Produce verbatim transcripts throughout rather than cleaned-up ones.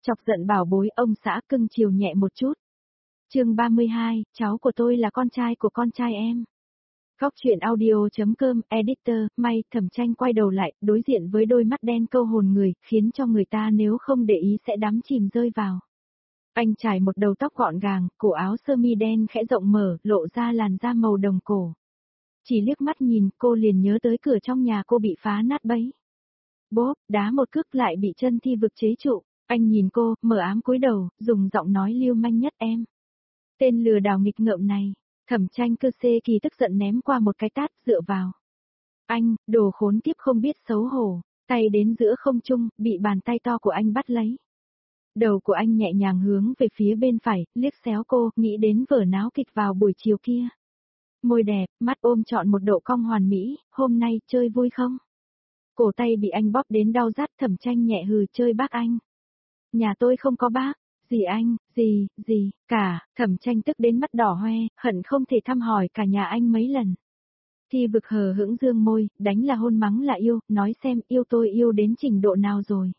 Chọc giận bảo bối ông xã cưng chiều nhẹ một chút. chương ba mươi hai, cháu của tôi là con trai của con trai em. Góc truyện audio.com, editor, may, Thẩm Tranh quay đầu lại, đối diện với đôi mắt đen câu hồn người, khiến cho người ta nếu không để ý sẽ đắm chìm rơi vào. Anh trải một đầu tóc gọn gàng, cổ áo sơ mi đen khẽ rộng mở, lộ ra làn da màu đồng cổ. Chỉ liếc mắt nhìn, cô liền nhớ tới cửa trong nhà cô bị phá nát bấy. Bốp, đá một cước lại bị chân Thi Vực chế trụ. Anh nhìn cô, mờ ám cúi đầu, dùng giọng nói lưu manh nhất em. Tên lừa đảo nghịch ngợm này. Thẩm Tranh cơ xê kỳ tức giận ném qua một cái tát, dựa vào. Anh, đồ khốn kiếp không biết xấu hổ, tay đến giữa không trung, bị bàn tay to của anh bắt lấy. Đầu của anh nhẹ nhàng hướng về phía bên phải, liếc xéo cô, nghĩ đến vở náo kịch vào buổi chiều kia. Môi đẹp, mắt ôm trọn một độ cong hoàn mỹ, hôm nay chơi vui không? Cổ tay bị anh bóp đến đau rát, Thẩm Tranh nhẹ hừ, chơi bác anh. Nhà tôi không có bác. Gì anh, gì, gì, cả, Thẩm Tranh tức đến mắt đỏ hoe, hận không thể thăm hỏi cả nhà anh mấy lần. Thi Vực hờ hững dương môi, đánh là hôn mắng là yêu, nói xem yêu tôi yêu đến trình độ nào rồi.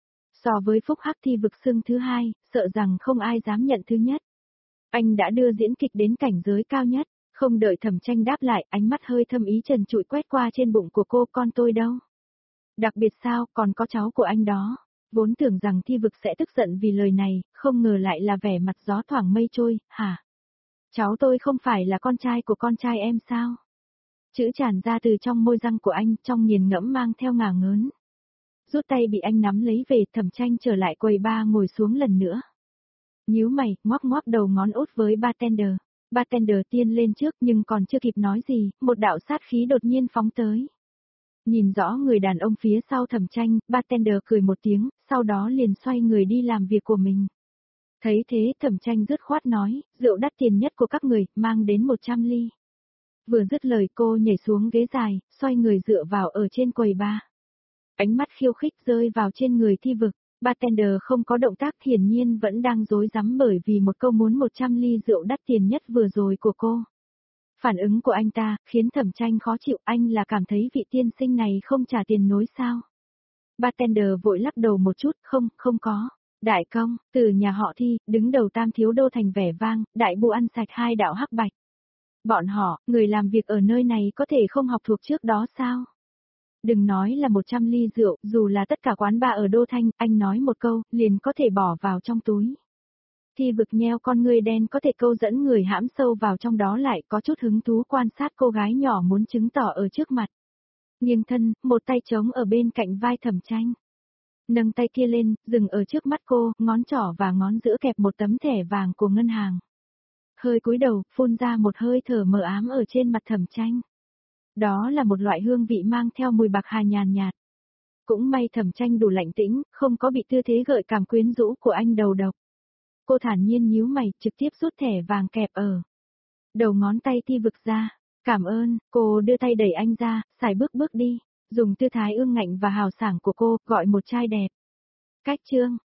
So với Phúc Hắc Thi Vực xưng thứ hai, sợ rằng không ai dám nhận thứ nhất. Anh đã đưa diễn kịch đến cảnh giới cao nhất, không đợi Thẩm Tranh đáp lại, ánh mắt hơi thâm ý trần trụi quét qua trên bụng của cô, con tôi đâu? Đặc biệt sao, còn có cháu của anh đó. Vốn tưởng rằng Thi Vực sẽ tức giận vì lời này, không ngờ lại là vẻ mặt gió thoảng mây trôi, hả? Cháu tôi không phải là con trai của con trai em sao? Chữ tràn ra từ trong môi răng của anh, trong nghiền ngẫm mang theo ngả ngớn. Rút tay bị anh nắm lấy về, Thẩm Tranh trở lại quầy bar ngồi xuống lần nữa. Nhíu mày, ngoắc ngoắc đầu ngón út với bartender. Bartender tiên lên trước nhưng còn chưa kịp nói gì, một đạo sát khí đột nhiên phóng tới. Nhìn rõ người đàn ông phía sau Thẩm Tranh, bartender cười một tiếng, sau đó liền xoay người đi làm việc của mình. Thấy thế, Thẩm Tranh dứt khoát nói, rượu đắt tiền nhất của các người, mang đến một trăm ly. Vừa dứt lời cô nhảy xuống ghế dài, xoay người dựa vào ở trên quầy bar. Ánh mắt khiêu khích rơi vào trên người Thi Vực, bartender không có động tác, hiển nhiên vẫn đang rối rắm bởi vì một câu muốn một trăm ly rượu đắt tiền nhất vừa rồi của cô. Phản ứng của anh ta, khiến Thẩm Tranh khó chịu, anh là cảm thấy vị tiên sinh này không trả tiền nối sao. Bartender vội lắc đầu một chút, không, không có. Đại công, từ nhà họ Thi, đứng đầu Tam Thiếu Đô thành vẻ vang, đại bu ăn sạch hai đạo hắc bạch. Bọn họ, người làm việc ở nơi này có thể không học thuộc trước đó sao? Đừng nói là một trăm ly rượu, dù là tất cả quán bar ở Đô Thanh, anh nói một câu, liền có thể bỏ vào trong túi. Thi Vực nheo con ngươi đen có thể câu dẫn người hãm sâu vào trong đó, lại có chút hứng thú quan sát cô gái nhỏ muốn chứng tỏ ở trước mặt. Nghiêng thân, một tay trống ở bên cạnh vai Thẩm Tranh. Nâng tay kia lên, dừng ở trước mắt cô, ngón trỏ và ngón giữa kẹp một tấm thẻ vàng của ngân hàng. Hơi cúi đầu, phun ra một hơi thở mờ ám ở trên mặt Thẩm Tranh. Đó là một loại hương vị mang theo mùi bạc hà nhàn nhạt. Cũng may Thẩm Tranh đủ lạnh tĩnh, không có bị tư thế gợi cảm quyến rũ của anh đầu độc. Cô thản nhiên nhíu mày, trực tiếp rút thẻ vàng kẹp ở đầu ngón tay Thi Vực ra. Cảm ơn, cô đưa tay đẩy anh ra, xài bước bước đi, dùng tư thái ương ngạnh và hào sảng của cô, gọi một chai đẹp. Cách chương,